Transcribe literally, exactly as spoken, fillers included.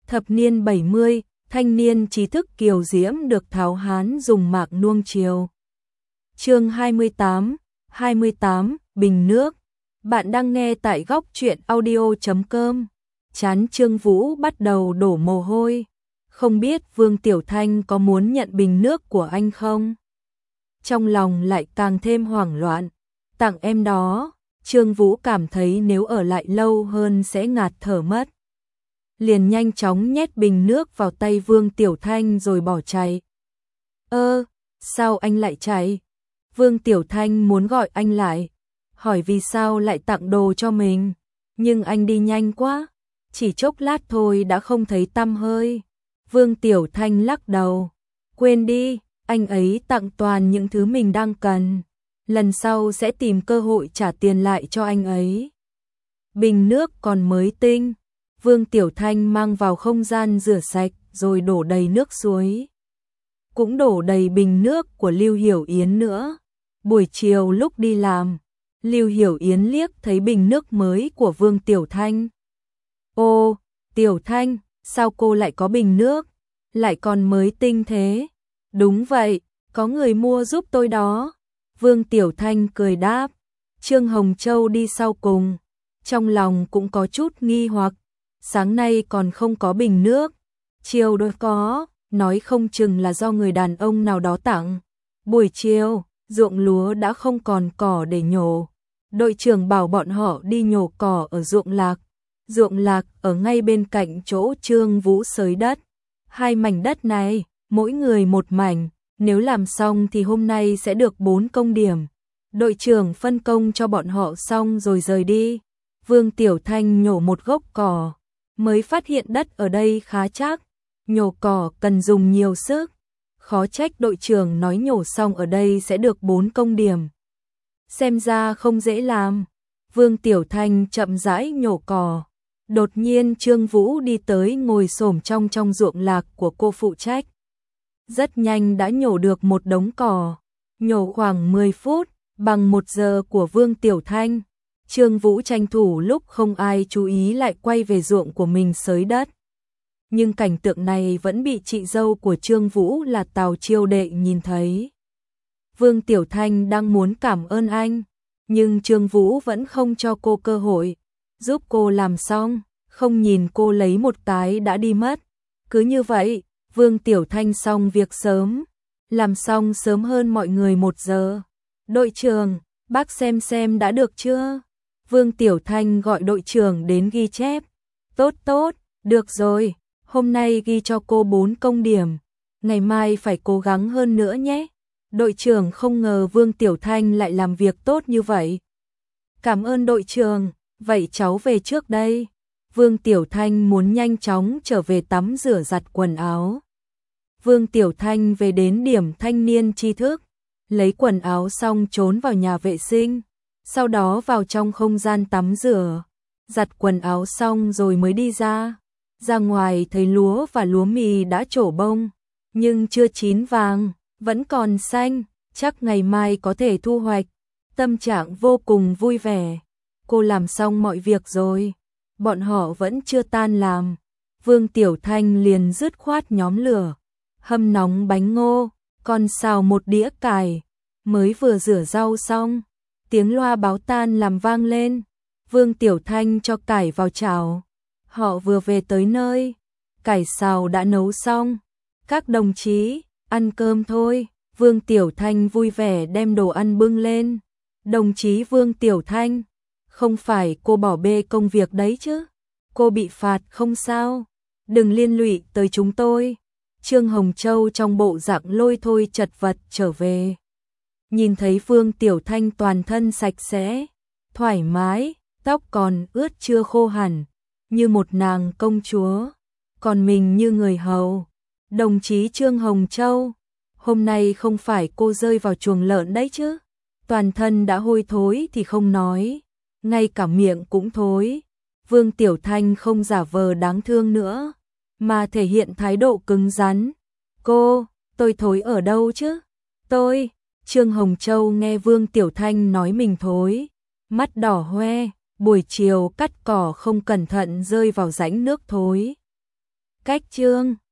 Thập niên bảy mươi, thanh niên trí thức kiều diễm được tháo hán dùng mạc nuông chiều. Chương hai mươi tám, hai mươi tám, bình nước. Bạn đang nghe tại góc truyện audio chấm com. Chán Trương Vũ bắt đầu đổ mồ hôi. Không biết Vương Tiểu Thanh có muốn nhận bình nước của anh không? Trong lòng lại càng thêm hoảng loạn. Tặng em đó, Trương Vũ cảm thấy nếu ở lại lâu hơn sẽ ngạt thở mất. Liền nhanh chóng nhét bình nước vào tay Vương Tiểu Thanh rồi bỏ chạy. Ơ, sao anh lại chạy? Vương Tiểu Thanh muốn gọi anh lại, hỏi vì sao lại tặng đồ cho mình, nhưng anh đi nhanh quá, chỉ chốc lát thôi đã không thấy tăm hơi. Vương Tiểu Thanh lắc đầu, quên đi, anh ấy tặng toàn những thứ mình đang cần, lần sau sẽ tìm cơ hội trả tiền lại cho anh ấy. Bình nước còn mới tinh, Vương Tiểu Thanh mang vào không gian rửa sạch rồi đổ đầy nước suối. Cũng đổ đầy bình nước của Lưu Hiểu Yến nữa. Buổi chiều lúc đi làm, Lưu Hiểu Yến liếc thấy bình nước mới của Vương Tiểu Thanh. Ô, Tiểu Thanh, sao cô lại có bình nước, lại còn mới tinh thế? Đúng vậy, có người mua giúp tôi đó. Vương Tiểu Thanh cười đáp. Trương Hồng Châu đi sau cùng, trong lòng cũng có chút nghi hoặc. Sáng nay còn không có bình nước, chiều đôi có, nói không chừng là do người đàn ông nào đó tặng. Buổi chiều, ruộng lúa đã không còn cỏ để nhổ. Đội trưởng bảo bọn họ đi nhổ cỏ ở ruộng lạc. Ruộng lạc ở ngay bên cạnh chỗ Trương Vũ xới đất. Hai mảnh đất này, mỗi người một mảnh, nếu làm xong thì hôm nay sẽ được bốn công điểm. Đội trưởng phân công cho bọn họ xong rồi rời đi. Vương Tiểu Thanh nhổ một gốc cỏ, mới phát hiện đất ở đây khá chắc, nhổ cỏ cần dùng nhiều sức. Khó trách đội trưởng nói nhổ xong ở đây sẽ được bốn công điểm. Xem ra không dễ làm. Vương Tiểu Thanh chậm rãi nhổ cỏ. Đột nhiên Trương Vũ đi tới ngồi xổm trong trong ruộng lạc của cô phụ trách. Rất nhanh đã nhổ được một đống cỏ. Nhổ khoảng mười phút, bằng một giờ của Vương Tiểu Thanh. Trương Vũ tranh thủ lúc không ai chú ý lại quay về ruộng của mình xới đất. Nhưng cảnh tượng này vẫn bị chị dâu của Trương Vũ là Tào Chiêu Đệ nhìn thấy. Vương Tiểu Thanh đang muốn cảm ơn anh, nhưng Trương Vũ vẫn không cho cô cơ hội, giúp cô làm xong, không nhìn cô lấy một cái đã đi mất. Cứ như vậy, Vương Tiểu Thanh xong việc sớm, làm xong sớm hơn mọi người một giờ. Đội trưởng, bác xem xem đã được chưa? Vương Tiểu Thanh gọi đội trưởng đến ghi chép. Tốt tốt, được rồi, hôm nay ghi cho cô bốn công điểm, ngày mai phải cố gắng hơn nữa nhé. Đội trưởng không ngờ Vương Tiểu Thanh lại làm việc tốt như vậy. Cảm ơn đội trưởng, vậy cháu về trước đây. Vương Tiểu Thanh muốn nhanh chóng trở về tắm rửa giặt quần áo. Vương Tiểu Thanh về đến điểm thanh niên tri thức, lấy quần áo xong trốn vào nhà vệ sinh. Sau đó vào trong không gian tắm rửa, giặt quần áo xong rồi mới đi ra. Ra ngoài thấy lúa và lúa mì đã trổ bông, nhưng chưa chín vàng, vẫn còn xanh, chắc ngày mai có thể thu hoạch. Tâm trạng vô cùng vui vẻ. Cô làm xong mọi việc rồi, bọn họ vẫn chưa tan làm. Vương Tiểu Thanh liền dứt khoát nhóm lửa, hâm nóng bánh ngô, còn xào một đĩa cải, mới vừa rửa rau xong. Tiếng loa báo tan làm vang lên, Vương Tiểu Thanh cho cải vào chảo. Họ vừa về tới nơi, cải xào đã nấu xong. Các đồng chí, ăn cơm thôi. Vương Tiểu Thanh vui vẻ đem đồ ăn bưng lên. Đồng chí Vương Tiểu Thanh, không phải cô bỏ bê công việc đấy chứ? Cô bị phạt không sao? Đừng liên lụy tới chúng tôi. Trương Hồng Châu trong bộ dạng lôi thôi chật vật trở về. Nhìn thấy Vương Tiểu Thanh toàn thân sạch sẽ, thoải mái, tóc còn ướt chưa khô hẳn, như một nàng công chúa, còn mình như người hầu. Đồng chí Trương Hồng Châu, hôm nay không phải cô rơi vào chuồng lợn đấy chứ? Toàn thân đã hôi thối thì không nói, ngay cả miệng cũng thối. Vương Tiểu Thanh không giả vờ đáng thương nữa, mà thể hiện thái độ cứng rắn. Cô, tôi thối ở đâu chứ? Tôi... Trương Hồng Châu nghe Vương Tiểu Thanh nói mình thối, mắt đỏ hoe, buổi chiều cắt cỏ không cẩn thận rơi vào rãnh nước thối. Cách chương